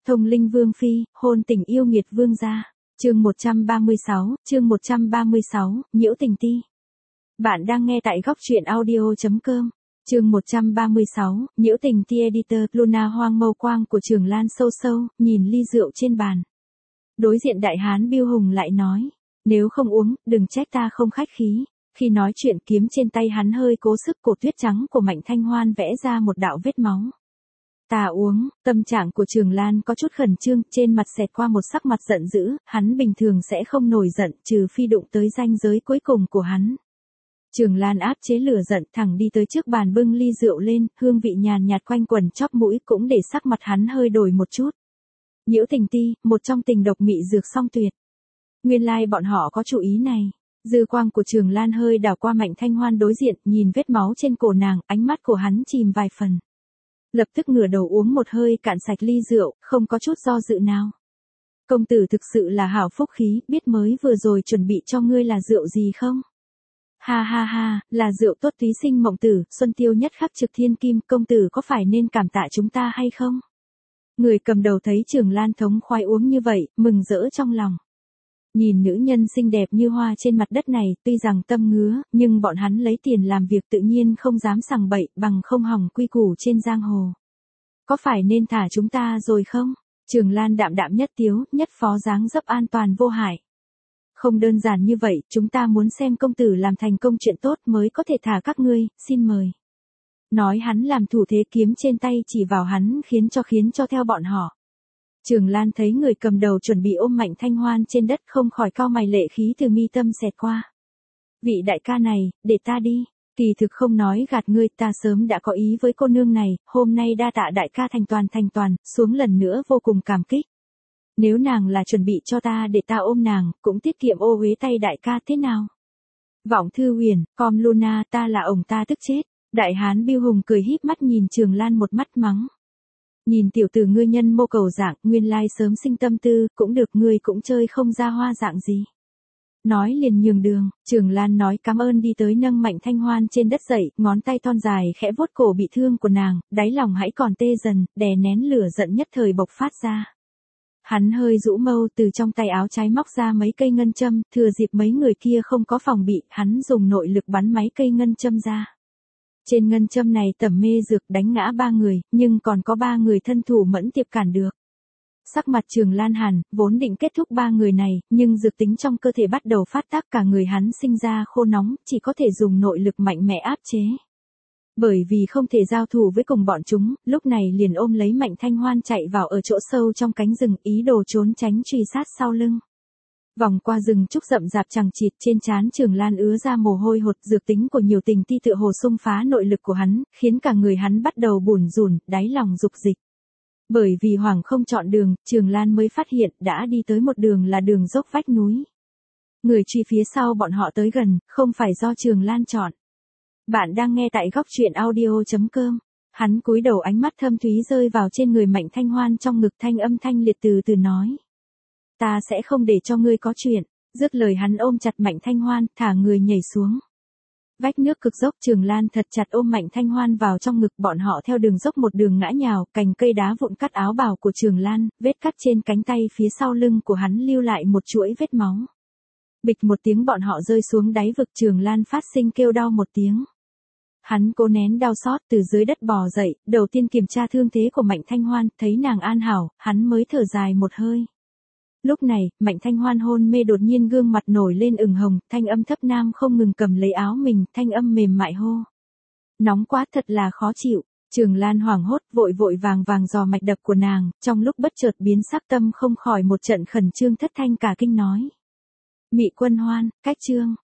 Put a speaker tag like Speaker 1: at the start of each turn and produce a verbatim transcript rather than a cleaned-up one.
Speaker 1: Thông linh vương phi, hôn tình yêu nghiệt vương gia. Chương một trăm ba mươi sáu, chương một trăm ba mươi sáu, nhiễu tình ti. Bạn đang nghe tại góc truyện audio chấm com. Chương một trăm ba mươi sáu, nhiễu tình ti editor. Luna hoang mâu quang của Trường Lan sâu sâu, nhìn ly rượu trên bàn. Đối diện đại hán Bưu Hùng lại nói, nếu không uống, đừng trách ta không khách khí. Khi nói chuyện, kiếm trên tay hắn hơi cố sức, cổ tuyết trắng của Mạnh Thanh Hoan vẽ ra một đạo vết máu. Ta uống. Tâm trạng của Trường Lan có chút khẩn trương, trên mặt xẹt qua một sắc mặt giận dữ, hắn bình thường sẽ không nổi giận, trừ phi đụng tới ranh giới cuối cùng của hắn. Trường Lan áp chế lửa giận, thẳng đi tới trước bàn bưng ly rượu lên, hương vị nhàn nhạt quanh quần chóp mũi, cũng để sắc mặt hắn hơi đổi một chút. Nhiễu tình ti, một trong tình độc mị dược song tuyệt. Nguyên lai like bọn họ có chủ ý này. Dư quang của Trường Lan hơi đảo qua Mạnh Thanh Hoan đối diện, nhìn vết máu trên cổ nàng, ánh mắt của hắn chìm vài phần. Lập tức ngửa đầu uống một hơi cạn sạch ly rượu, không có chút do dự nào. Công tử thực sự là hảo phúc khí, biết mới vừa rồi chuẩn bị cho ngươi là rượu gì không? Ha ha ha, là rượu tốt túy sinh mộng tử, xuân tiêu nhất khắc trực thiên kim, công tử có phải nên cảm tạ chúng ta hay không? Người cầm đầu thấy Trường Lan thống khoái uống như vậy, mừng rỡ trong lòng. Nhìn nữ nhân xinh đẹp như hoa trên mặt đất này, tuy rằng tâm ngứa, nhưng bọn hắn lấy tiền làm việc tự nhiên không dám sằng bậy, bằng không hỏng quy củ trên giang hồ. Có phải nên thả chúng ta rồi không? Trường Lan đạm đạm nhất tiếu, nhất phó dáng dấp an toàn vô hại. Không đơn giản như vậy, chúng ta muốn xem công tử làm thành công chuyện tốt mới có thể thả các ngươi, xin mời. Nói hắn làm thủ thế kiếm trên tay chỉ vào hắn khiến cho khiến cho theo bọn họ. Trường Lan thấy người cầm đầu chuẩn bị ôm Mạnh Thanh Hoan trên đất, không khỏi cau mày, lệ khí từ mi tâm xẹt qua. Vị đại ca này, để ta đi, kỳ thực không nói gạt ngươi, ta sớm đã có ý với cô nương này, hôm nay đa tạ đại ca thành toàn thành toàn, xuống lần nữa vô cùng cảm kích. Nếu nàng là chuẩn bị cho ta để ta ôm nàng, cũng tiết kiệm ô uế tay đại ca thế nào? Vọng Thư Huyền, com Luna, ta là ổng ta tức chết. Đại hán Bưu Hùng cười híp mắt nhìn Trường Lan một mắt mắng. Nhìn tiểu tử ngươi nhân mô cầu dạng, nguyên lai sớm sinh tâm tư, cũng được, ngươi cũng chơi không ra hoa dạng gì. Nói liền nhường đường, Trường Lan nói cảm ơn đi tới nâng Mạnh Thanh Hoan trên đất dậy, ngón tay thon dài khẽ vuốt cổ bị thương của nàng, đáy lòng hãy còn tê dần, đè nén lửa giận nhất thời bộc phát ra. Hắn hơi rũ mâu, từ trong tay áo trái móc ra mấy cây ngân châm, thừa dịp mấy người kia không có phòng bị, hắn dùng nội lực bắn mấy cây ngân châm ra. Trên ngân châm này tẩm mê dược đánh ngã ba người, nhưng còn có ba người thân thủ mẫn tiệp cản được. Sắc mặt Trường Lan hàn, vốn định kết thúc ba người này, nhưng dược tính trong cơ thể bắt đầu phát tác, cả người hắn sinh ra khô nóng, chỉ có thể dùng nội lực mạnh mẽ áp chế. Bởi vì không thể giao thủ với cùng bọn chúng, lúc này liền ôm lấy Mạnh Thanh Hoan chạy vào ở chỗ sâu trong cánh rừng, ý đồ trốn tránh truy sát sau lưng. Vòng qua rừng trúc rậm rạp chằng chịt, trên trán Trường Lan ứa ra mồ hôi hột, dược tính của nhiều tình ti tựa hồ xung phá nội lực của hắn, khiến cả người hắn bắt đầu bủn rủn, đáy lòng dục dịch. Bởi vì hoảng không chọn đường, Trường Lan mới phát hiện đã đi tới một đường là đường dốc vách núi. Người truy phía sau bọn họ tới gần, không phải do Trường Lan chọn. Bạn đang nghe tại góc truyện audio chấm com. Hắn cúi đầu, ánh mắt thâm thúy rơi vào trên người Mạnh Thanh Hoan, trong ngực thanh âm thanh liệt từ từ nói. Ta sẽ không để cho ngươi có chuyện. Dứt lời hắn ôm chặt Mạnh Thanh Hoan, thả người nhảy xuống. Vách nước cực dốc, Trường Lan thật chặt ôm Mạnh Thanh Hoan vào trong ngực, bọn họ theo đường dốc một đường ngã nhào, cành cây đá vụn cắt áo bào của Trường Lan, vết cắt trên cánh tay phía sau lưng của hắn lưu lại một chuỗi vết máu. Bịch một tiếng bọn họ rơi xuống đáy vực, Trường Lan phát sinh kêu đau một tiếng. Hắn cố nén đau xót, từ dưới đất bò dậy, đầu tiên kiểm tra thương thế của Mạnh Thanh Hoan, thấy nàng an hảo, hắn mới thở dài một hơi. Lúc này, Mạnh Thanh Hoan hôn mê đột nhiên gương mặt nổi lên ửng hồng, thanh âm thấp nam không ngừng cầm lấy áo mình, thanh âm mềm mại hô. Nóng quá, thật là khó chịu. Trường Lan hoảng hốt, vội vội vàng vàng dò mạch đập của nàng, trong lúc bất chợt biến sắc, tâm không khỏi một trận khẩn trương, thất thanh cả kinh nói. Mị Quân Hoan, cách chương.